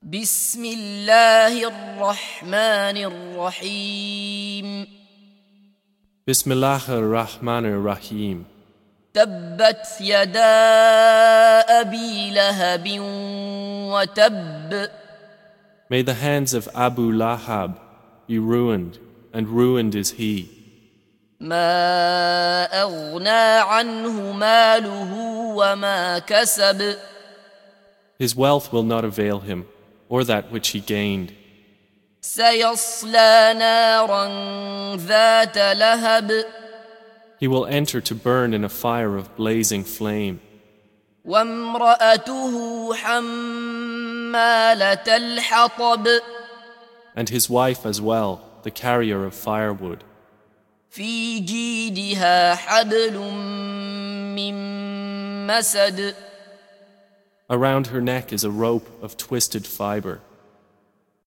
بسم الله الرحمن الرحيم Bismillah ar-Rahman ar-Rahim. تبت يدا أبي لهب وتب. May the hands of Abu Lahab be ruined, and ruined is he. ما أغنى عنه ماله وما كسب. His wealth will not avail him, or that which he gained. سيصلى نارا ذات لهب. He will enter to burn in a fire of blazing flame. وامرأته حمالة الحطب. And his wife as well, the carrier of firewood. في جيدها حبل من مسد. Around her neck is a rope of twisted fiber.